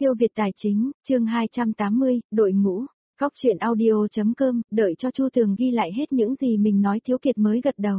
Siêu Việt Tài Chính, chương 280, đội ngũ. Góc truyện audio.com, đợi cho Chu Tường ghi lại hết những gì mình nói Thiếu Kiệt mới gật đầu.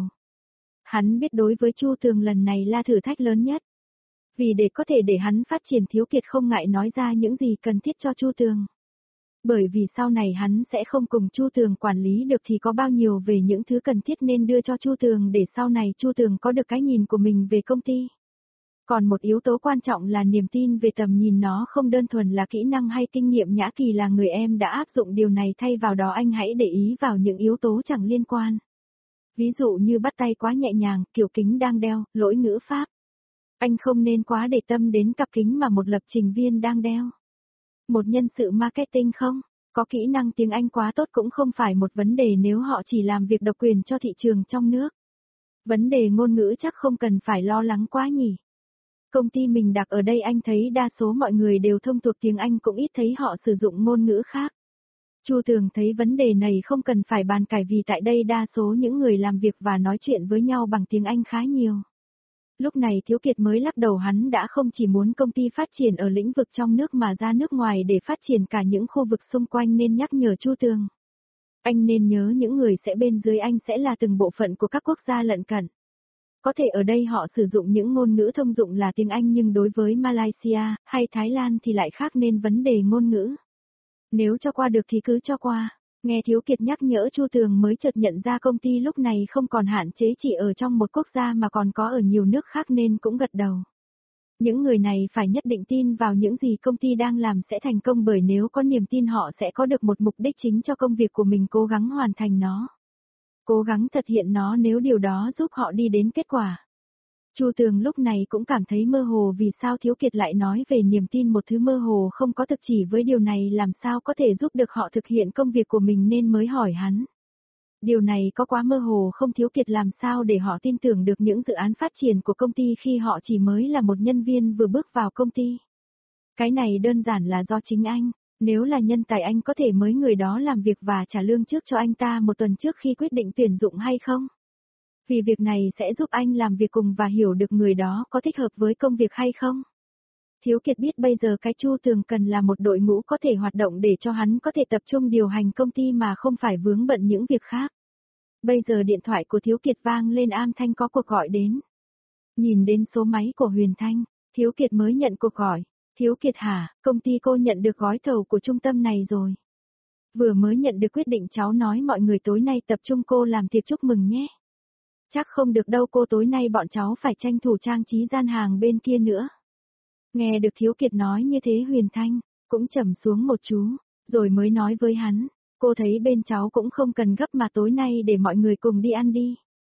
Hắn biết đối với Chu Tường lần này là thử thách lớn nhất. Vì để có thể để hắn phát triển Thiếu Kiệt không ngại nói ra những gì cần thiết cho Chu Tường. Bởi vì sau này hắn sẽ không cùng Chu Tường quản lý được thì có bao nhiêu về những thứ cần thiết nên đưa cho Chu Tường để sau này Chu Tường có được cái nhìn của mình về công ty. Còn một yếu tố quan trọng là niềm tin về tầm nhìn, nó không đơn thuần là kỹ năng hay kinh nghiệm. Nhã Kỳ là người em đã áp dụng điều này, thay vào đó anh hãy để ý vào những yếu tố chẳng liên quan. Ví dụ như bắt tay quá nhẹ nhàng, kiểu kính đang đeo, lỗi ngữ pháp. Anh không nên quá để tâm đến cặp kính mà một lập trình viên đang đeo. Một nhân sự marketing không có kỹ năng tiếng Anh quá tốt cũng không phải một vấn đề nếu họ chỉ làm việc độc quyền cho thị trường trong nước. Vấn đề ngôn ngữ chắc không cần phải lo lắng quá nhỉ. Công ty mình đặt ở đây anh thấy đa số mọi người đều thông thuộc tiếng Anh, cũng ít thấy họ sử dụng ngôn ngữ khác. Chu Tường thấy vấn đề này không cần phải bàn cãi vì tại đây đa số những người làm việc và nói chuyện với nhau bằng tiếng Anh khá nhiều. Lúc này Thiếu Kiệt mới lắc đầu, hắn đã không chỉ muốn công ty phát triển ở lĩnh vực trong nước mà ra nước ngoài để phát triển cả những khu vực xung quanh, nên nhắc nhở Chu Tường. Anh nên nhớ những người sẽ bên dưới anh sẽ là từng bộ phận của các quốc gia lân cận. Có thể ở đây họ sử dụng những ngôn ngữ thông dụng là tiếng Anh, nhưng đối với Malaysia hay Thái Lan thì lại khác, nên vấn đề ngôn ngữ. Nếu cho qua được thì cứ cho qua. Nghe Thiếu Kiệt nhắc nhở, Chu Tường mới chợt nhận ra công ty lúc này không còn hạn chế chỉ ở trong một quốc gia mà còn có ở nhiều nước khác, nên cũng gật đầu. Những người này phải nhất định tin vào những gì công ty đang làm sẽ thành công, bởi nếu có niềm tin họ sẽ có được một mục đích chính cho công việc của mình, cố gắng hoàn thành nó. Cố gắng thực hiện nó nếu điều đó giúp họ đi đến kết quả. Chu Tường lúc này cũng cảm thấy mơ hồ, vì sao Thiếu Kiệt lại nói về niềm tin, một thứ mơ hồ không có thực chỉ với điều này làm sao có thể giúp được họ thực hiện công việc của mình, nên mới hỏi hắn. Điều này có quá mơ hồ không Thiếu Kiệt, làm sao để họ tin tưởng được những dự án phát triển của công ty khi họ chỉ mới là một nhân viên vừa bước vào công ty? Cái này đơn giản là do chính anh. Nếu là nhân tài anh có thể mời người đó làm việc và trả lương trước cho anh ta một tuần trước khi quyết định tuyển dụng hay không? Vì việc này sẽ giúp anh làm việc cùng và hiểu được người đó có thích hợp với công việc hay không. Thiếu Kiệt biết bây giờ cái Chu Tường cần là một đội ngũ có thể hoạt động để cho hắn có thể tập trung điều hành công ty mà không phải vướng bận những việc khác. Bây giờ điện thoại của Thiếu Kiệt vang lên, âm thanh có cuộc gọi đến. Nhìn đến số máy của Huyền Thanh, Thiếu Kiệt mới nhận cuộc gọi. Thiếu Kiệt hả, công ty cô nhận được gói thầu của trung tâm này rồi. Vừa mới nhận được quyết định, cháu nói mọi người tối nay tập trung cô làm tiệc chúc mừng nhé. Chắc không được đâu cô, tối nay bọn cháu phải tranh thủ trang trí gian hàng bên kia nữa. Nghe được Thiếu Kiệt nói như thế, Huyền Thanh cũng trầm xuống một chú, rồi mới nói với hắn, cô thấy bên cháu cũng không cần gấp mà tối nay để mọi người cùng đi ăn đi.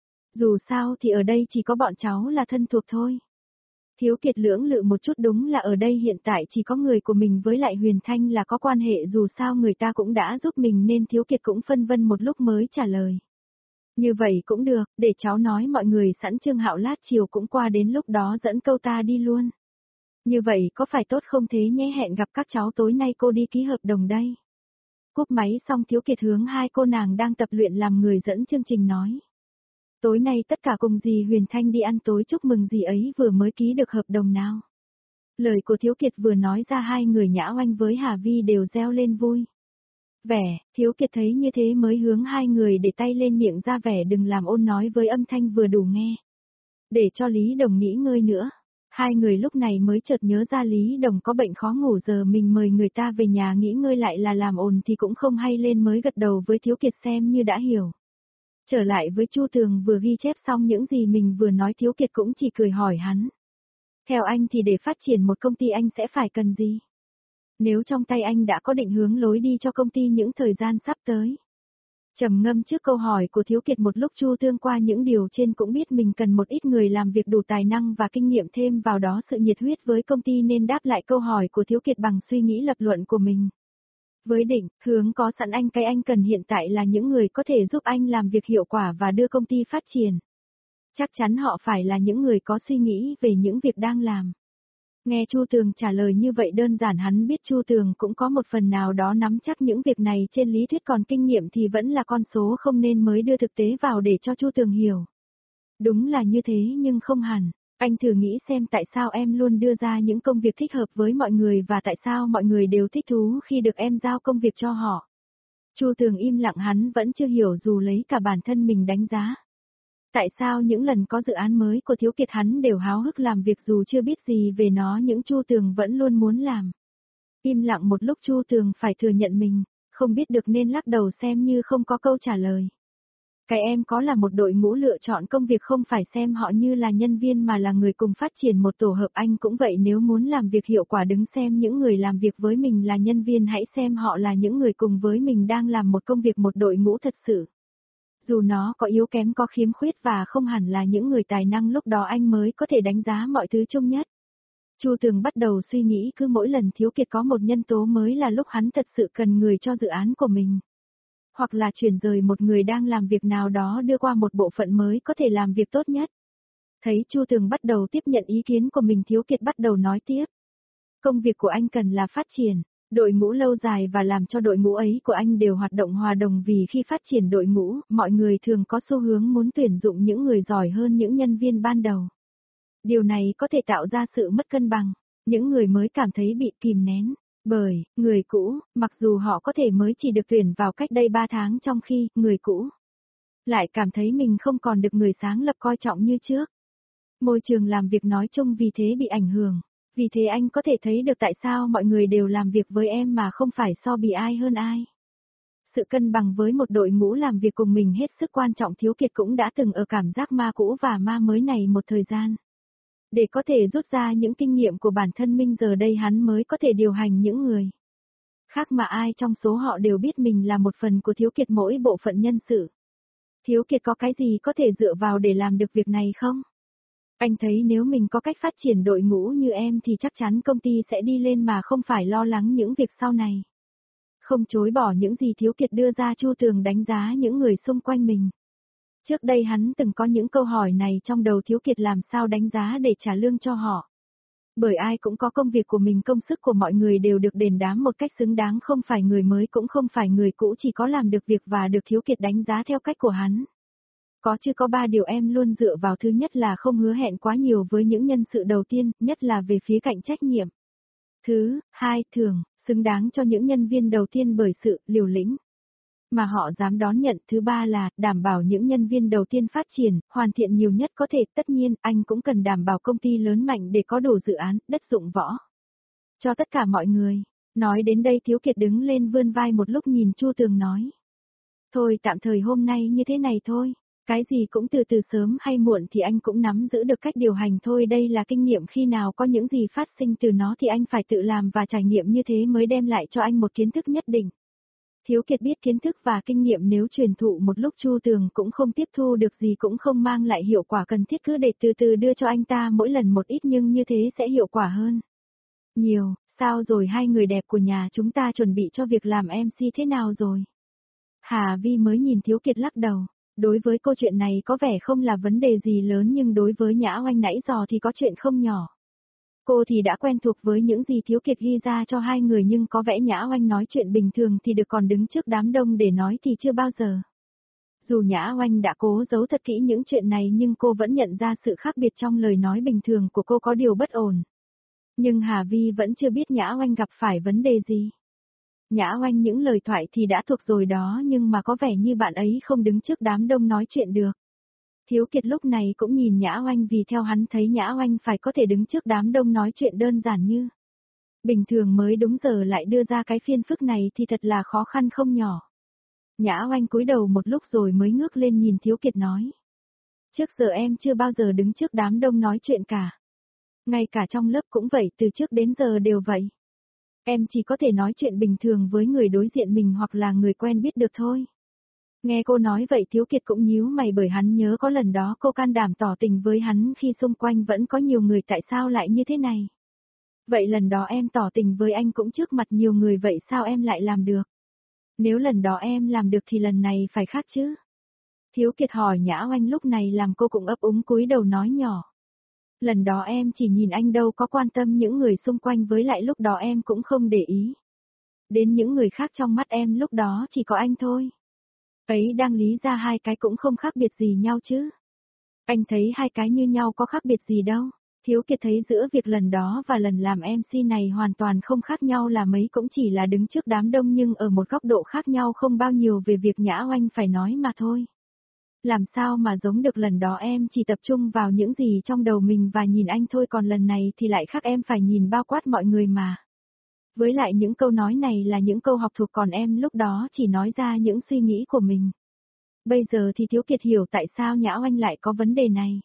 Dù sao thì ở đây chỉ có bọn cháu là thân thuộc thôi. Thiếu Kiệt lưỡng lự một chút, đúng là ở đây hiện tại chỉ có người của mình với lại Huyền Thanh là có quan hệ, dù sao người ta cũng đã giúp mình, nên Thiếu Kiệt cũng phân vân một lúc mới trả lời. Như vậy cũng được, để cháu nói mọi người sẵn, Trương Hạo lát chiều cũng qua, đến lúc đó dẫn câu ta đi luôn. Như vậy có phải tốt không thế nhé, hẹn gặp các cháu tối nay, cô đi ký hợp đồng đây. Cúp máy xong, Thiếu Kiệt hướng hai cô nàng đang tập luyện làm người dẫn chương trình nói. Tối nay tất cả cùng dì Huyền Thanh đi ăn tối chúc mừng dì ấy vừa mới ký được hợp đồng nào. Lời của Thiếu Kiệt vừa nói ra, hai người Nhã Oanh với Hà Vi đều reo lên vui vẻ. Thiếu Kiệt thấy như thế mới hướng hai người để tay lên miệng ra vẻ đừng làm ôn, nói với âm thanh vừa đủ nghe. Để cho Lý Đồng nghỉ ngơi nữa. Hai người lúc này mới chợt nhớ ra Lý Đồng có bệnh khó ngủ, giờ mình mời người ta về nhà nghỉ ngơi lại là làm ồn thì cũng không hay, lên mới gật đầu với Thiếu Kiệt xem như đã hiểu. Trở lại với Chu Tường vừa ghi chép xong những gì mình vừa nói, Thiếu Kiệt cũng chỉ cười hỏi hắn. Theo anh thì để phát triển một công ty anh sẽ phải cần gì? Nếu trong tay anh đã có định hướng lối đi cho công ty những thời gian sắp tới. Trầm ngâm trước câu hỏi của Thiếu Kiệt một lúc, Chu Tường qua những điều trên cũng biết mình cần một ít người làm việc đủ tài năng và kinh nghiệm, thêm vào đó sự nhiệt huyết với công ty, nên đáp lại câu hỏi của Thiếu Kiệt bằng suy nghĩ lập luận của mình. Với định hướng có sẵn, cái anh cần hiện tại là những người có thể giúp anh làm việc hiệu quả và đưa công ty phát triển. Chắc chắn họ phải là những người có suy nghĩ về những việc đang làm. Nghe Chu Tường trả lời như vậy đơn giản, hắn biết Chu Tường cũng có một phần nào đó nắm chắc những việc này trên lý thuyết, còn kinh nghiệm thì vẫn là con số không, nên mới đưa thực tế vào để cho Chu Tường hiểu. Đúng là như thế nhưng không hẳn. Anh thử nghĩ xem tại sao em luôn đưa ra những công việc thích hợp với mọi người và tại sao mọi người đều thích thú khi được em giao công việc cho họ. Chu Tường im lặng, hắn vẫn chưa hiểu dù lấy cả bản thân mình đánh giá. Tại sao những lần có dự án mới của Thiếu Kiệt hắn đều háo hức làm việc dù chưa biết gì về nó, những Chu Tường vẫn luôn muốn làm. Im lặng một lúc Chu Tường phải thừa nhận mình, không biết được nên lắc đầu xem như không có câu trả lời. Cái em có là một đội ngũ lựa chọn công việc, không phải xem họ như là nhân viên mà là người cùng phát triển một tổ hợp. Anh cũng vậy, nếu muốn làm việc hiệu quả đừng xem những người làm việc với mình là nhân viên, hãy xem họ là những người cùng với mình đang làm một công việc, một đội ngũ thật sự. Dù nó có yếu kém, có khiếm khuyết và không hẳn là những người tài năng, lúc đó anh mới có thể đánh giá mọi thứ chung nhất. Chu Tường bắt đầu suy nghĩ, cứ mỗi lần Thiếu Kiệt có một nhân tố mới là lúc hắn thật sự cần người cho dự án của mình. Hoặc là chuyển rời một người đang làm việc nào đó đưa qua một bộ phận mới có thể làm việc tốt nhất. Thấy Chu Tường bắt đầu tiếp nhận ý kiến của mình, Thiếu Kiệt bắt đầu nói tiếp. Công việc của anh cần là phát triển đội ngũ lâu dài và làm cho đội ngũ ấy của anh đều hoạt động hòa đồng, vì khi phát triển đội ngũ, mọi người thường có xu hướng muốn tuyển dụng những người giỏi hơn những nhân viên ban đầu. Điều này có thể tạo ra sự mất cân bằng, những người mới cảm thấy bị kìm nén. Bởi, người cũ, mặc dù họ có thể mới chỉ được tuyển vào cách đây 3 tháng, trong khi, người cũ lại cảm thấy mình không còn được người sáng lập coi trọng như trước. Môi trường làm việc nói chung vì thế bị ảnh hưởng. Vì thế anh có thể thấy được tại sao mọi người đều làm việc với em mà không phải so bì ai hơn ai. Sự cân bằng với một đội ngũ làm việc cùng mình hết sức quan trọng. Thiếu Kiệt cũng đã từng ở cảm giác ma cũ và ma mới này một thời gian. Để có thể rút ra những kinh nghiệm của bản thân mình, giờ đây hắn mới có thể điều hành những người khác mà ai trong số họ đều biết mình là một phần của Thiếu Kiệt, mỗi bộ phận nhân sự. Thiếu Kiệt có cái gì có thể dựa vào để làm được việc này không? Anh thấy nếu mình có cách phát triển đội ngũ như em thì chắc chắn công ty sẽ đi lên mà không phải lo lắng những việc sau này. Không chối bỏ những gì Thiếu Kiệt đưa ra, Chu Tường đánh giá những người xung quanh mình. Trước đây hắn từng có những câu hỏi này trong đầu, Thiếu Kiệt làm sao đánh giá để trả lương cho họ. Bởi ai cũng có công việc của mình, công sức của mọi người đều được đền đáp một cách xứng đáng, không phải người mới cũng không phải người cũ, chỉ có làm được việc và được Thiếu Kiệt đánh giá theo cách của hắn. Có 3 điều em luôn dựa vào. Thứ nhất là không hứa hẹn quá nhiều với những nhân sự đầu tiên, nhất là về phía cạnh trách nhiệm. Thứ hai, thường xứng đáng cho những nhân viên đầu tiên bởi sự liều lĩnh mà họ dám đón nhận. Thứ ba là đảm bảo những nhân viên đầu tiên phát triển, hoàn thiện nhiều nhất có thể. Tất nhiên, anh cũng cần đảm bảo công ty lớn mạnh để có đủ dự án, đất dụng võ cho tất cả mọi người. Nói đến đây Thiếu Kiệt đứng lên vươn vai một lúc nhìn Chu Tường nói. Thôi tạm thời hôm nay như thế này thôi. Cái gì cũng từ từ, sớm hay muộn thì anh cũng nắm giữ được cách điều hành thôi. Đây là kinh nghiệm, khi nào có những gì phát sinh từ nó thì anh phải tự làm và trải nghiệm, như thế mới đem lại cho anh một kiến thức nhất định. Thiếu Kiệt biết kiến thức và kinh nghiệm nếu truyền thụ một lúc Chu Tường cũng không tiếp thu được gì, cũng không mang lại hiệu quả cần thiết, cứ để từ từ đưa cho anh ta mỗi lần một ít, nhưng như thế sẽ hiệu quả hơn nhiều. Sao rồi, hai người đẹp của nhà chúng ta chuẩn bị cho việc làm MC thế nào rồi? Hà Vi mới nhìn Thiếu Kiệt lắc đầu. Đối với câu chuyện này có vẻ không là vấn đề gì lớn, nhưng đối với Nhã Oanh nãy giờ thì có chuyện không nhỏ. Cô thì đã quen thuộc với những gì Thiếu Kiệt ghi ra cho hai người, nhưng có vẻ Nhã Oanh nói chuyện bình thường thì được, còn đứng trước đám đông để nói thì chưa bao giờ. Dù Nhã Oanh đã cố giấu thật kỹ những chuyện này nhưng cô vẫn nhận ra sự khác biệt trong lời nói bình thường của cô, có điều bất ổn. Nhưng Hà Vi vẫn chưa biết Nhã Oanh gặp phải vấn đề gì. Nhã Oanh những lời thoại thì đã thuộc rồi đó, nhưng mà có vẻ như bạn ấy không đứng trước đám đông nói chuyện được. Thiếu Kiệt lúc này cũng nhìn Nhã Oanh, vì theo hắn thấy Nhã Oanh phải có thể đứng trước đám đông nói chuyện đơn giản như bình thường mới đúng, giờ lại đưa ra cái phiên phức này thì thật là khó khăn không nhỏ. Nhã Oanh cúi đầu một lúc rồi mới ngước lên nhìn Thiếu Kiệt nói. Trước giờ em chưa bao giờ đứng trước đám đông nói chuyện cả. Ngay cả trong lớp cũng vậy, từ trước đến giờ đều vậy. Em chỉ có thể nói chuyện bình thường với người đối diện mình hoặc là người quen biết được thôi. Nghe cô nói vậy Thiếu Kiệt cũng nhíu mày, bởi hắn nhớ có lần đó cô can đảm tỏ tình với hắn khi xung quanh vẫn có nhiều người, tại sao lại như thế này? Vậy lần đó em tỏ tình với anh cũng trước mặt nhiều người, vậy sao em lại làm được? Nếu lần đó em làm được thì lần này phải khác chứ? Thiếu Kiệt hỏi Nhã Oanh, lúc này làm cô cũng ấp úng cúi đầu nói nhỏ. Lần đó em chỉ nhìn anh, đâu có quan tâm những người xung quanh, với lại lúc đó em cũng không để ý đến những người khác, trong mắt em lúc đó chỉ có anh thôi. Ấy đang lý ra hai cái cũng không khác biệt gì nhau chứ. Anh thấy hai cái như nhau có khác biệt gì đâu. Thiếu Kiệt thấy giữa việc lần đó và lần làm MC này hoàn toàn không khác nhau là mấy, cũng chỉ là đứng trước đám đông nhưng ở một góc độ khác nhau không bao nhiêu về việc Nhã Oanh phải nói mà thôi. Làm sao mà giống được, lần đó em chỉ tập trung vào những gì trong đầu mình và nhìn anh thôi, còn lần này thì lại khác, em phải nhìn bao quát mọi người mà. Với lại những câu nói này là những câu học thuộc, còn em lúc đó chỉ nói ra những suy nghĩ của mình. Bây giờ thì Thiếu Kiệt hiểu tại sao Nhã Oanh lại có vấn đề này.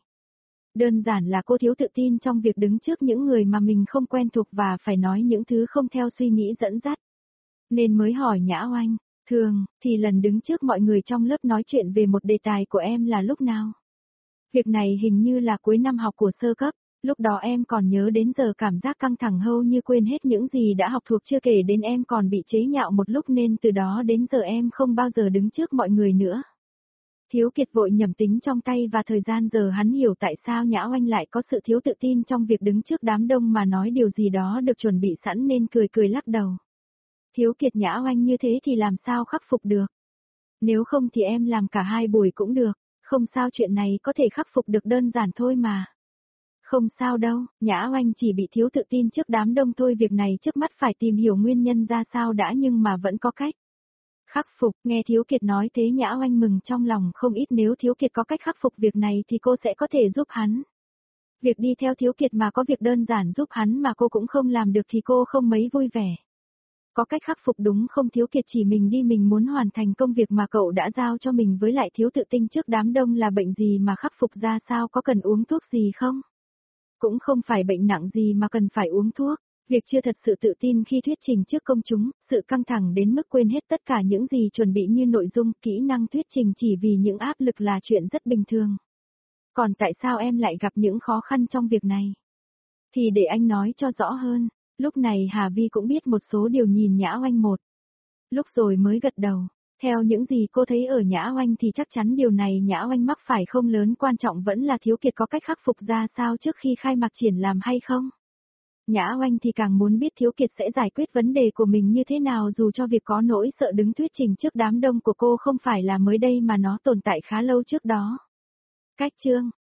Đơn giản là cô thiếu tự tin trong việc đứng trước những người mà mình không quen thuộc và phải nói những thứ không theo suy nghĩ dẫn dắt. Nên mới hỏi Nhã Oanh, thường, thì lần đứng trước mọi người trong lớp nói chuyện về một đề tài của em là lúc nào? Việc này hình như là cuối năm học của sơ cấp, lúc đó em còn nhớ đến giờ cảm giác căng thẳng hầu như quên hết những gì đã học thuộc, chưa kể đến em còn bị chế nhạo một lúc nên từ đó đến giờ em không bao giờ đứng trước mọi người nữa. Thiếu Kiệt vội nhẩm tính trong tay và thời gian, giờ hắn hiểu tại sao Nhã Oanh lại có sự thiếu tự tin trong việc đứng trước đám đông mà nói điều gì đó được chuẩn bị sẵn nên cười cười lắc đầu. Thiếu Kiệt, Nhã Oanh như thế thì làm sao khắc phục được? Nếu không thì em làm cả hai buổi cũng được, không sao, chuyện này có thể khắc phục được, đơn giản thôi mà. Không sao đâu, Nhã Oanh chỉ bị thiếu tự tin trước đám đông thôi, việc này trước mắt phải tìm hiểu nguyên nhân ra sao đã, nhưng mà vẫn có cách. Khắc phục, nghe Thiếu Kiệt nói thế Nhã Oanh mừng trong lòng không ít, nếu Thiếu Kiệt có cách khắc phục việc này thì cô sẽ có thể giúp hắn. Việc đi theo Thiếu Kiệt mà có việc đơn giản giúp hắn mà cô cũng không làm được thì cô không mấy vui vẻ. Có cách khắc phục đúng không Thiếu Kiệt? Chỉ mình đi, mình muốn hoàn thành công việc mà cậu đã giao cho mình, với lại thiếu tự tin trước đám đông là bệnh gì mà khắc phục ra sao, có cần uống thuốc gì không? Cũng không phải bệnh nặng gì mà cần phải uống thuốc. Việc chưa thật sự tự tin khi thuyết trình trước công chúng, sự căng thẳng đến mức quên hết tất cả những gì chuẩn bị như nội dung, kỹ năng thuyết trình chỉ vì những áp lực là chuyện rất bình thường. Còn tại sao em lại gặp những khó khăn trong việc này? Thì để anh nói cho rõ hơn. Lúc này Hà Vi cũng biết một số điều, nhìn Nhã Oanh một lúc rồi mới gật đầu. Theo những gì cô thấy ở Nhã Oanh thì chắc chắn điều này Nhã Oanh mắc phải không lớn, quan trọng vẫn là Thiếu Kiệt có cách khắc phục ra sao trước khi khai mạc triển lãm hay không. Nhã Oanh thì càng muốn biết Thiếu Kiệt sẽ giải quyết vấn đề của mình như thế nào, dù cho việc có nỗi sợ đứng thuyết trình trước đám đông của cô không phải là mới đây mà nó tồn tại khá lâu trước đó. Cách chương